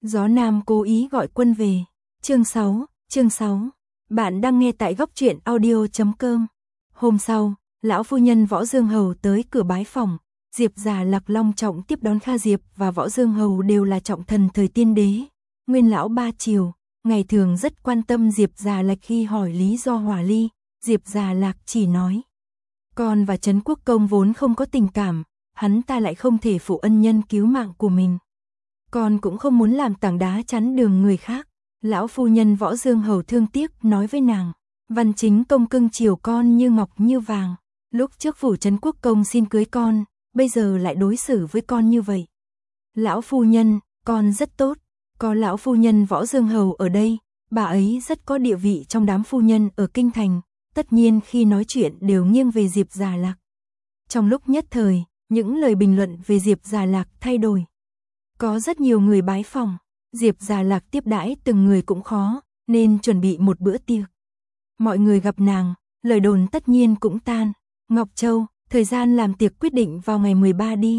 Gió Nam cố ý gọi quân về. Chương 6. Bạn đang nghe tại góc truyện audio.com. Hôm sau, lão phu nhân Võ Dương Hầu tới cửa bái phòng. Diệp Già Lạc long trọng tiếp đón Kha Diệp và Võ Dương Hầu đều là trọng thần thời tiên đế. Nguyên lão ba triều, ngày thường rất quan tâm Diệp Già Lạc. Khi hỏi lý do hòa ly, Diệp Già Lạc chỉ nói: con và Trấn Quốc Công vốn không có tình cảm, hắn ta lại không thể phụ ân nhân cứu mạng của mình. Con cũng không muốn làm tảng đá chắn đường người khác. Lão phu nhân Võ Dương Hầu thương tiếc nói với nàng: Văn Chính Công cưng chiều con như ngọc như vàng. Lúc trước phủ Trấn Quốc Công xin cưới con, bây giờ lại đối xử với con như vậy. Lão phu nhân, con rất tốt. Có lão phu nhân Võ Dương Hầu ở đây, bà ấy rất có địa vị trong đám phu nhân ở kinh thành. Tất nhiên khi nói chuyện đều nghiêng về Diệp Già Lạc. Trong lúc nhất thời, những lời bình luận về Diệp Già Lạc thay đổi. Có rất nhiều người bái phòng, Diệp Già Lạc tiếp đãi từng người cũng khó, nên chuẩn bị một bữa tiệc. Mọi người gặp nàng, lời đồn tất nhiên cũng tan. Ngọc Châu, thời gian làm tiệc quyết định vào ngày 13 đi.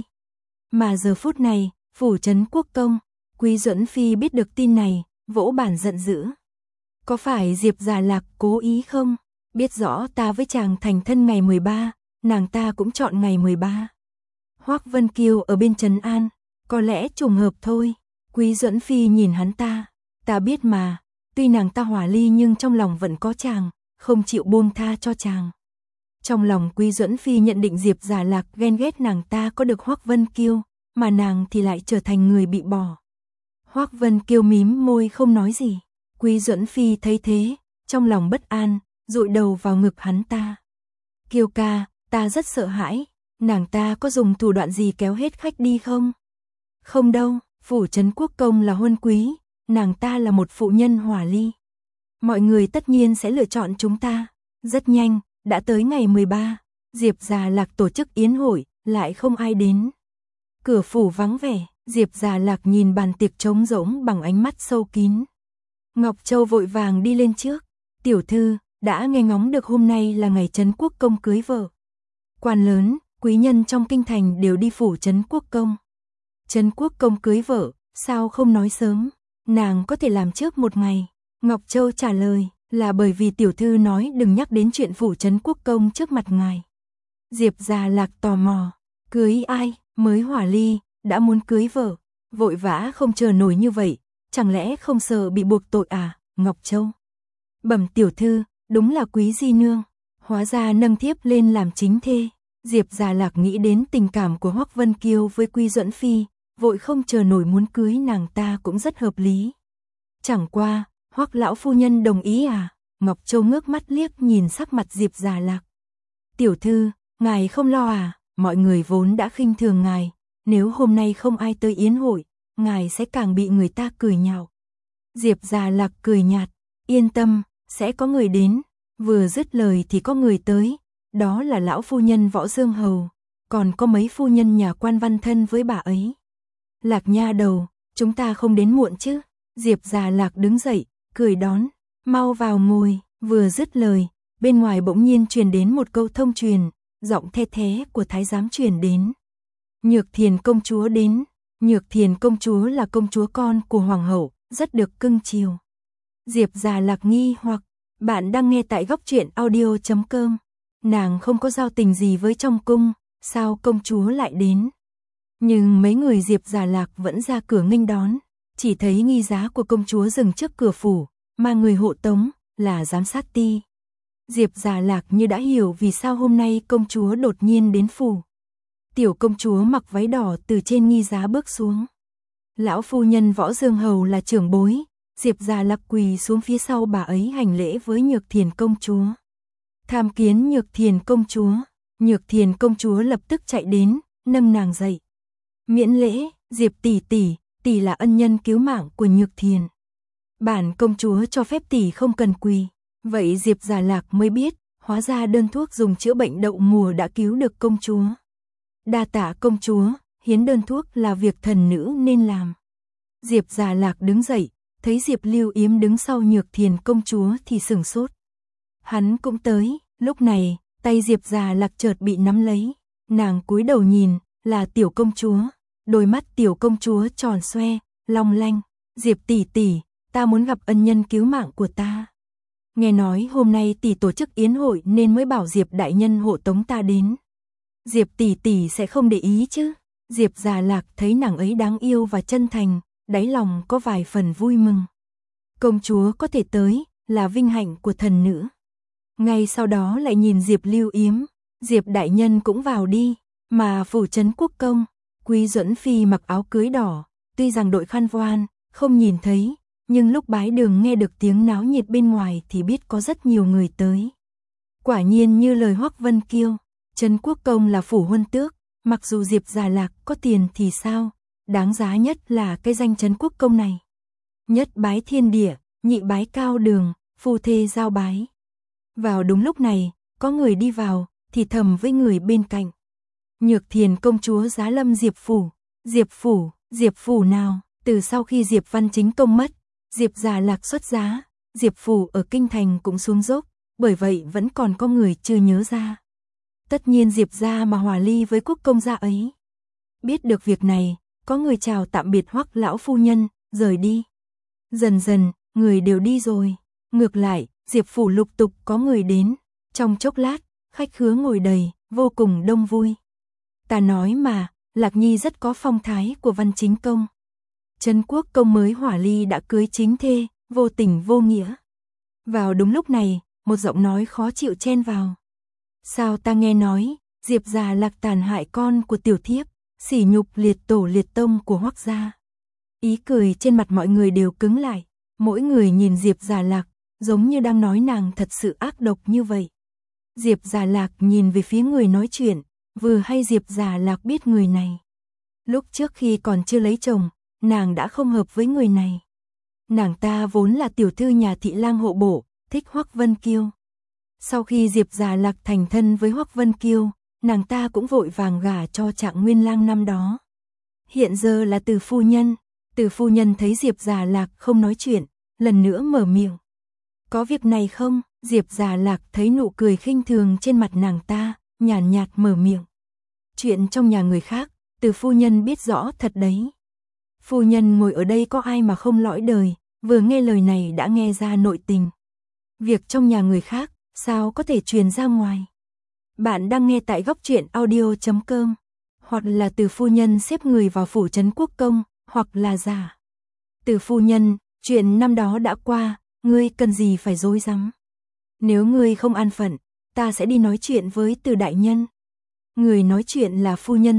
Mà giờ phút này, phủ Trấn Quốc Công, Quý Duẫn Phi biết được tin này, vỗ bản giận dữ. Có phải Diệp Già Lạc cố ý không? Biết rõ ta với chàng thành thân ngày 13, nàng ta cũng chọn ngày 13. Hoắc Vân Kiều ở bên Trấn An, có lẽ trùng hợp thôi. Quý Duẫn Phi nhìn hắn ta biết mà, tuy nàng ta hòa ly nhưng trong lòng vẫn có chàng, không chịu buông tha cho chàng. Trong lòng Quý Duẫn Phi nhận định Diệp Già Lạc ghen ghét nàng ta có được Hoắc Vân Kiều, mà nàng thì lại trở thành người bị bỏ. Hoắc Vân Kiều mím môi không nói gì. Quý Duẫn Phi thấy thế, trong lòng bất an, dụi đầu vào ngực hắn ta. Kiều ca, ta rất sợ hãi, nàng ta có dùng thủ đoạn gì kéo hết khách đi không? Không đâu, phủ Trấn Quốc Công là huân quý, nàng ta là một phụ nhân hòa ly. Mọi người tất nhiên sẽ lựa chọn chúng ta. Rất nhanh, đã tới ngày 13, Diệp Già Lạc tổ chức yến hội, lại không ai đến. Cửa phủ vắng vẻ, Diệp Già Lạc nhìn bàn tiệc trống rỗng bằng ánh mắt sâu kín. Ngọc Châu vội vàng đi lên trước. Tiểu thư, đã nghe ngóng được hôm nay là ngày Trấn Quốc Công cưới vợ. Quan lớn, quý nhân trong kinh thành đều đi phủ Trấn Quốc Công. Trấn Quốc Công cưới vợ, sao không nói sớm? Nàng có thể làm trước một ngày. Ngọc Châu trả lời, là bởi vì tiểu thư nói đừng nhắc đến chuyện phủ Trấn Quốc Công trước mặt ngài. Diệp Già Lạc tò mò, cưới ai, mới hòa ly, đã muốn cưới vợ, vội vã không chờ nổi như vậy, chẳng lẽ không sợ bị buộc tội à? Ngọc Châu, bẩm tiểu thư, đúng là quý di nương, hóa ra nâng thiếp lên làm chính thê. Diệp Già Lạc nghĩ đến tình cảm của Hoắc Vân Kiều với Quý Duẫn Phi, vội không chờ nổi muốn cưới nàng ta cũng rất hợp lý. Chẳng qua, Hoắc lão phu nhân đồng ý à? Ngọc Châu ngước mắt liếc nhìn sắc mặt Diệp Già Lạc. Tiểu thư, ngài không lo à? Mọi người vốn đã khinh thường ngài, nếu hôm nay không ai tới yến hội, ngài sẽ càng bị người ta cười nhạo. Diệp Già Lạc cười nhạt, yên tâm, sẽ có người đến. Vừa dứt lời thì có người tới, đó là lão phu nhân Võ Dương Hầu, còn có mấy phu nhân nhà quan văn thân với bà ấy. Lạc nha đầu, chúng ta không đến muộn chứ? Diệp Già Lạc đứng dậy, cười đón, mau vào ngồi. Vừa dứt lời, bên ngoài bỗng nhiên truyền đến một câu thông truyền, giọng the thé của thái giám truyền đến. Nhược Thiền công chúa đến. Nhược Thiền công chúa là công chúa con của hoàng hậu, rất được cưng chiều. Diệp Già Lạc nghi hoặc, bạn đang nghe tại góc truyện audio.com. Nàng không có giao tình gì với trong cung, sao công chúa lại đến? Nhưng mấy người Diệp Già Lạc vẫn ra cửa nghênh đón, chỉ thấy nghi giá của công chúa dừng trước cửa phủ, mà người hộ tống là giám sát ti. Diệp Già Lạc như đã hiểu vì sao hôm nay công chúa đột nhiên đến phủ. Tiểu công chúa mặc váy đỏ từ trên nghi giá bước xuống. Lão phu nhân Võ Dương Hầu là trưởng bối, Diệp Già Lạc quỳ xuống phía sau bà ấy hành lễ với Nhược Thiền công chúa. Tham kiến Nhược Thiền công chúa. Nhược Thiền công chúa lập tức chạy đến, nâng nàng dậy. Miễn lễ, Diệp tỷ tỷ là ân nhân cứu mạng của Nhược Thiền. Bản công chúa cho phép tỷ không cần quỳ. Vậy Diệp Già Lạc mới biết, hóa ra đơn thuốc dùng chữa bệnh đậu mùa đã cứu được công chúa. Đa tạ công chúa, hiến đơn thuốc là việc thần nữ nên làm. Diệp Già Lạc đứng dậy, thấy Diệp Lưu Yếm đứng sau Nhược Thiền công chúa thì sửng sốt. Hắn cũng tới, lúc này, tay Diệp Già Lạc chợt bị nắm lấy. Nàng cúi đầu nhìn, là tiểu công chúa. Đôi mắt tiểu công chúa tròn xoe, long lanh, Diệp tỷ tỷ, ta muốn gặp ân nhân cứu mạng của ta. Nghe nói hôm nay tỷ tổ chức yến hội nên mới bảo Diệp đại nhân hộ tống ta đến. Diệp tỷ tỷ sẽ không để ý chứ? Diệp Già Lạc thấy nàng ấy đáng yêu và chân thành, đáy lòng có vài phần vui mừng. Công chúa có thể tới, là vinh hạnh của thần nữ. Ngay sau đó lại nhìn Diệp Lưu Yếm, Diệp đại nhân cũng vào đi, mà phủ trấn quốc công, Quý Duẫn Phi mặc áo cưới đỏ, tuy rằng đội khăn voan, không nhìn thấy, nhưng lúc bái đường nghe được tiếng náo nhiệt bên ngoài thì biết có rất nhiều người tới. Quả nhiên như lời Hoắc Vân Kiêu, trấn quốc công là phủ huân tước, mặc dù Diệp Già Lạc có tiền thì sao, đáng giá nhất là cái danh trấn quốc công này. Nhất bái thiên địa, nhị bái cao đường, phu thê giao bái. Vào đúng lúc này, có người đi vào, thì thầm với người bên cạnh. Nhược Thiền công chúa giá lâm Diệp phủ nào, từ sau khi Diệp Văn Chính công mất, Diệp Già Lạc xuất giá, Diệp phủ ở kinh thành cũng xuống dốc, bởi vậy vẫn còn có người chưa nhớ ra. Tất nhiên Diệp gia mà hòa ly với quốc công gia ấy. Biết được việc này, có người chào tạm biệt Hoắc lão phu nhân, rời đi. Dần dần, người đều đi rồi. Ngược lại, Diệp phủ lục tục có người đến. Trong chốc lát, khách khứa ngồi đầy, vô cùng đông vui. Ta nói mà, Lạc Nhi rất có phong thái của Văn Chính công. Trấn quốc công mới hỏa ly đã cưới chính thê, vô tình vô nghĩa. Vào đúng lúc này, một giọng nói khó chịu chen vào. Sao ta nghe nói, Diệp Già Lạc tàn hại con của tiểu thiếp, sỉ nhục liệt tổ liệt tông của Hoắc gia. Ý cười trên mặt mọi người đều cứng lại, mỗi người nhìn Diệp Già Lạc, giống như đang nói nàng thật sự ác độc như vậy. Diệp Già Lạc nhìn về phía người nói chuyện, vừa hay Diệp Già Lạc biết người này. Lúc trước khi còn chưa lấy chồng, nàng đã không hợp với người này. Nàng ta vốn là tiểu thư nhà thị lang hộ bộ, thích Hoắc Vân Kiêu. Sau khi Diệp Già Lạc thành thân với Hoắc Vân Kiêu, nàng ta cũng vội vàng gả cho Trạng Nguyên lang năm đó. Hiện giờ là Từ phu nhân thấy Diệp Già Lạc không nói chuyện, lần nữa mở miệng. Có việc này không? Diệp Già Lạc thấy nụ cười khinh thường trên mặt nàng ta, nhàn nhạt mở miệng. Chuyện trong nhà người khác, Từ phu nhân biết rõ thật đấy. Phu nhân ngồi ở đây có ai mà không lõi đời, vừa nghe lời này đã nghe ra nội tình. Việc trong nhà người khác, sao có thể truyền ra ngoài? Bạn đang nghe tại góc truyện audio.com. Hoặc là Từ phu nhân xếp người vào phủ trấn quốc công, hoặc là giả. Từ phu nhân, chuyện năm đó đã qua, ngươi cần gì phải rối rắm? Nếu ngươi không an phận, ta sẽ đi nói chuyện với Từ đại nhân. Người nói chuyện là phu nhân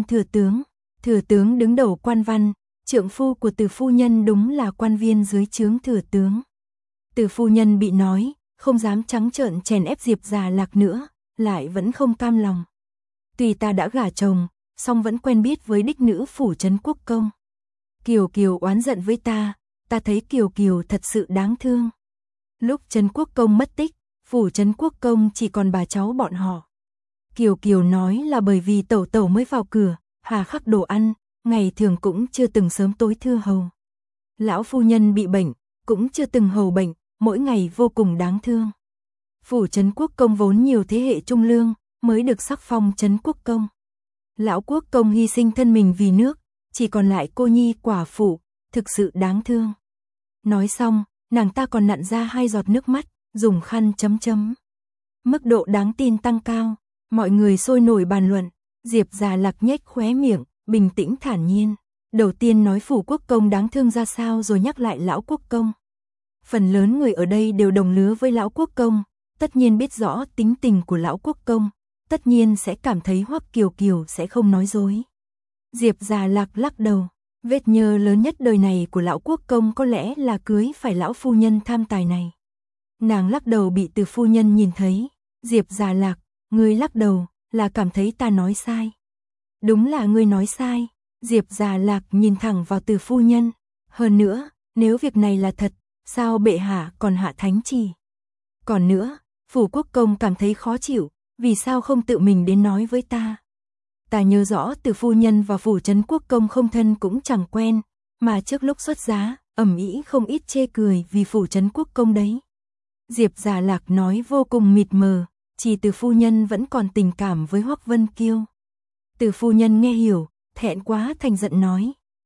Thừa tướng đứng đầu quan văn, trượng phu của Từ phu nhân đúng là quan viên dưới trướng thừa tướng. Từ phu nhân bị nói, không dám trắng trợn chèn ép Diệp Già Lạc nữa, lại vẫn không cam lòng. Tuy ta đã gả chồng, song vẫn quen biết với đích nữ phủ trấn quốc công. Kiều Kiều oán giận với ta thấy Kiều Kiều thật sự đáng thương. Lúc trấn quốc công mất tích, phủ trấn quốc công chỉ còn bà cháu bọn họ. Kiều Kiều nói là bởi vì tẩu tẩu mới vào cửa, hà khắc đồ ăn, ngày thường cũng chưa từng sớm tối thưa hầu. Lão phu nhân bị bệnh, cũng chưa từng hầu bệnh, mỗi ngày vô cùng đáng thương. Phủ trấn quốc công vốn nhiều thế hệ trung lương, mới được sắc phong trấn quốc công. Lão quốc công hy sinh thân mình vì nước, chỉ còn lại cô nhi quả phụ, thực sự đáng thương. Nói xong, nàng ta còn nặn ra 2 giọt nước mắt, dùng khăn chấm chấm. Mức độ đáng tin tăng cao, mọi người sôi nổi bàn luận. Diệp Già Lạc nhếch khóe miệng, bình tĩnh thản nhiên. Đầu tiên nói phủ quốc công đáng thương ra sao rồi nhắc lại lão quốc công. Phần lớn người ở đây đều đồng lứa với lão quốc công, tất nhiên biết rõ tính tình của lão quốc công, tất nhiên sẽ cảm thấy Hoắc Kiều Kiều sẽ không nói dối. Diệp Già Lạc lắc đầu, vết nhơ lớn nhất đời này của lão quốc công có lẽ là cưới phải lão phu nhân tham tài này. Nàng lắc đầu bị Từ phu nhân nhìn thấy. Diệp Già Lạc, ngươi lắc đầu là cảm thấy ta nói sai. Đúng là ngươi nói sai. Diệp Già Lạc nhìn thẳng vào Từ phu nhân. Hơn nữa, nếu việc này là thật, sao bệ hạ còn hạ thánh chỉ? Còn nữa, phủ quốc công cảm thấy khó chịu, vì sao không tự mình đến nói với ta? Ta nhớ rõ Từ phu nhân và phủ trấn quốc công không thân cũng chẳng quen, mà trước lúc xuất giá, ầm ĩ không ít chê cười vì phủ trấn quốc công đấy. Diệp Già Lạc nói vô cùng mịt mờ, chỉ Từ phu nhân vẫn còn tình cảm với Hoắc Vân Kiêu. Từ phu nhân nghe hiểu, thẹn quá thành giận nói,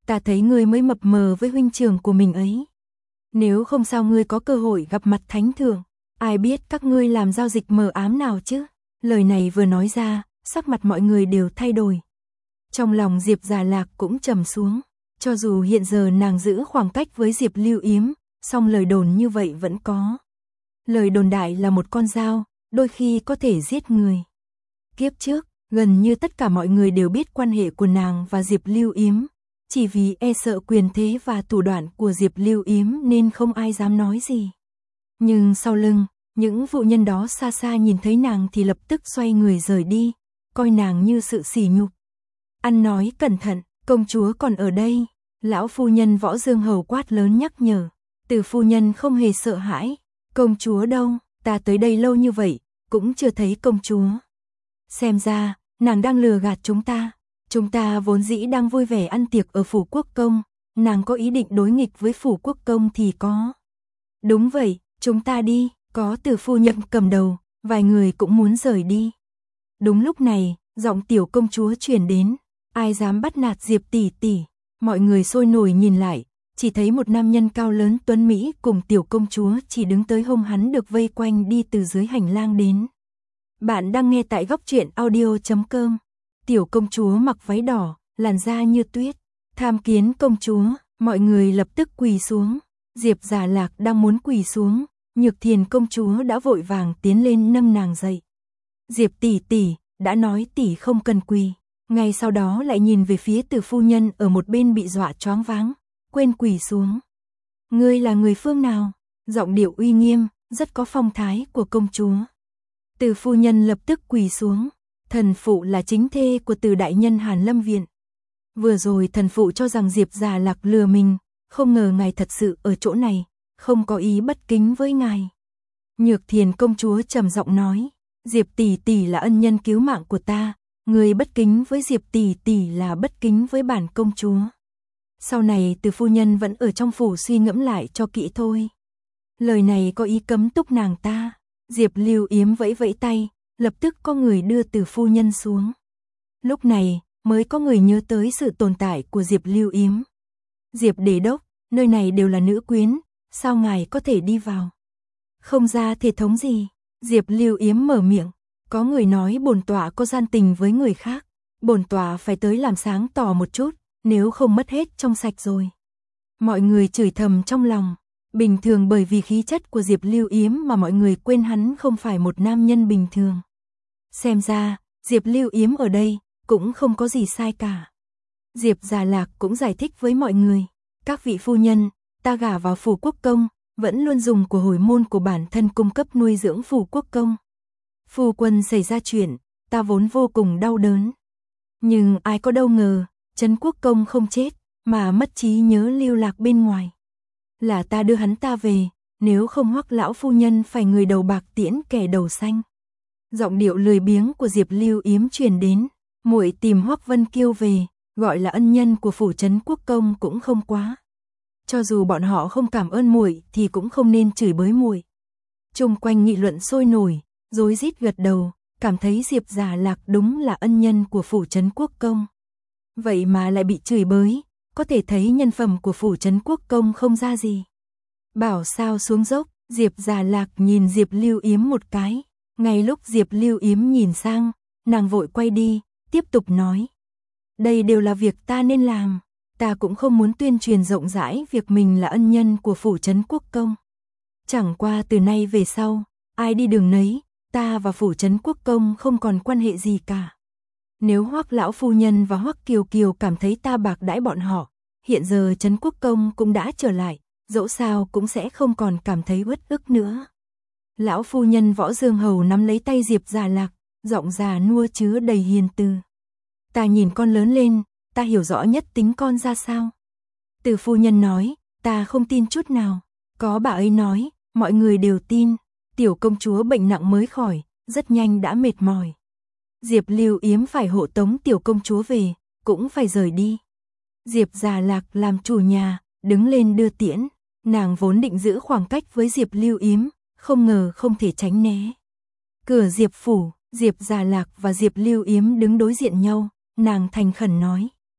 ta thấy ngươi mới mập mờ với huynh trưởng của mình ấy. Nếu không sao ngươi có cơ hội gặp mặt thánh thượng, ai biết các ngươi làm giao dịch mờ ám nào chứ. Lời này vừa nói ra, sắc mặt mọi người đều thay đổi. Trong lòng Diệp Già Lạc cũng trầm xuống, cho dù hiện giờ nàng giữ khoảng cách với Diệp Lưu Yếm, song lời đồn như vậy vẫn có. Lời đồn đại là một con dao, đôi khi có thể giết người. Kiếp trước, gần như tất cả mọi người đều biết quan hệ của nàng và Diệp Lưu Yếm, chỉ vì e sợ quyền thế và thủ đoạn của Diệp Lưu Yếm nên không ai dám nói gì. Nhưng sau lưng, những phụ nhân đó xa xa nhìn thấy nàng thì lập tức xoay người rời đi, coi nàng như sự sỉ nhục. Ăn nói cẩn thận, công chúa còn ở đây. Lão phu nhân Võ Dương Hầu quát lớn nhắc nhở. Từ phu nhân không hề sợ hãi. Công chúa đâu, ta tới đây lâu như vậy, cũng chưa thấy công chúa. Xem ra, nàng đang lừa gạt chúng ta. Chúng ta vốn dĩ đang vui vẻ ăn tiệc ở Phủ Quốc Công, nàng có ý định đối nghịch với Phủ Quốc Công thì có. Đúng vậy, chúng ta đi, có Từ phu nhân cầm đầu, vài người cũng muốn rời đi. Đúng lúc này, giọng tiểu công chúa truyền đến, ai dám bắt nạt Diệp tỷ tỷ. Mọi người sôi nổi nhìn lại, chỉ thấy một nam nhân cao lớn tuấn mỹ cùng tiểu công chúa chỉ đứng tới hông hắn được vây quanh đi từ dưới hành lang đến. Bạn đang nghe tại góc truyện audio.com. Tiểu công chúa mặc váy đỏ, làn da như tuyết. Tham kiến công chúa, mọi người lập tức quỳ xuống. Diệp Già Lạc đang muốn quỳ xuống, Nhược Thiền công chúa đã vội vàng tiến lên nâng nàng dậy. Diệp tỷ tỷ, đã nói tỷ không cần quỳ. Ngay sau đó lại nhìn về phía Từ phu nhân ở một bên bị dọa choáng váng, quên quỳ xuống. Ngươi là người phương nào? Giọng điệu uy nghiêm, rất có phong thái của công chúa. Từ phu nhân lập tức quỳ xuống. Thần phụ là chính thê của Từ đại nhân Hàn Lâm Viện. Vừa rồi thần phụ cho rằng Diệp Già Lạc lừa mình, không ngờ ngài thật sự ở chỗ này, không có ý bất kính với ngài. Nhược Thiền công chúa trầm giọng nói, Diệp tỷ tỷ là ân nhân cứu mạng của ta, người bất kính với Diệp tỷ tỷ là bất kính với bản công chúa. Sau này Từ phu nhân vẫn ở trong phủ suy ngẫm lại cho kỹ thôi. Lời này có ý cấm túc nàng ta. Diệp Lưu Yếm vẫy vẫy tay, lập tức có người đưa Từ phu nhân xuống. Lúc này mới có người nhớ tới sự tồn tại của Diệp Lưu Yếm. Diệp Đế đốc, nơi này đều là nữ quyến, sao ngài có thể đi vào? Không ra thể thống gì? Diệp Lưu Yếm mở miệng. Có người nói bổn tọa có gian tình với người khác, bổn tọa phải tới làm sáng tỏ một chút, nếu không mất hết trong sạch rồi. Mọi người chửi thầm trong lòng, bình thường bởi vì khí chất của Diệp Lưu Yếm mà mọi người quên hắn không phải một nam nhân bình thường. Xem ra, Diệp Lưu Yếm ở đây cũng không có gì sai cả. Diệp Già Lạc cũng giải thích với mọi người, các vị phu nhân, ta gả vào Phủ Quốc Công, vẫn luôn dùng của hồi môn của bản thân cung cấp nuôi dưỡng Phủ Quốc Công. Phu quân xảy ra chuyện, ta vốn vô cùng đau đớn. Nhưng ai có đâu ngờ, Trấn Quốc Công không chết, mà mất trí nhớ lưu lạc bên ngoài. Là ta đưa hắn ta về, nếu không Hoắc lão phu nhân phải người đầu bạc tiễn kẻ đầu xanh. Giọng điệu lười biếng của Diệp Lưu Yếm truyền đến, muội tìm Hoắc Vân Kiêu về, gọi là ân nhân của phủ Trấn Quốc Công cũng không quá. Cho dù bọn họ không cảm ơn muội thì cũng không nên chửi bới muội. Chung quanh nghị luận sôi nổi, rối rít gật đầu, cảm thấy Diệp Già Lạc đúng là ân nhân của phủ Trấn Quốc Công. Vậy mà lại bị chửi bới, có thể thấy nhân phẩm của phủ Trấn Quốc Công không ra gì. Bảo sao xuống dốc, Diệp Già Lạc nhìn Diệp Lưu Yếm một cái, ngay lúc Diệp Lưu Yếm nhìn sang, nàng vội quay đi, tiếp tục nói. Đây đều là việc ta nên làm, ta cũng không muốn tuyên truyền rộng rãi việc mình là ân nhân của phủ Trấn Quốc Công. Chẳng qua từ nay về sau, ai đi đường nấy, ta và phủ Trấn Quốc Công không còn quan hệ gì cả. Nếu Hoắc lão phu nhân và Hoắc Kiều Kiều cảm thấy ta bạc đãi bọn họ, hiện giờ Trấn Quốc Công cũng đã trở lại, dẫu sao cũng sẽ không còn cảm thấy uất ức nữa. Lão phu nhân Võ Dương Hầu nắm lấy tay Diệp Già Lạc, giọng già nua chứa đầy hiền từ. Ta nhìn con lớn lên, ta hiểu rõ nhất tính con ra sao. Từ phu nhân nói, ta không tin chút nào. Có bà ấy nói, mọi người đều tin. Tiểu công chúa bệnh nặng mới khỏi, rất nhanh đã mệt mỏi. Diệp Lưu Yếm phải hộ tống tiểu công chúa về, cũng phải rời đi. Diệp Già Lạc làm chủ nhà, đứng lên đưa tiễn. Nàng vốn định giữ khoảng cách với Diệp Lưu Yếm, không ngờ không thể tránh né. Cửa Diệp phủ, Diệp Già Lạc và Diệp Lưu Yếm đứng đối diện nhau, nàng thành khẩn nói.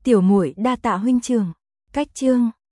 Tiểu muội đa tạ huynh trưởng. Cách chương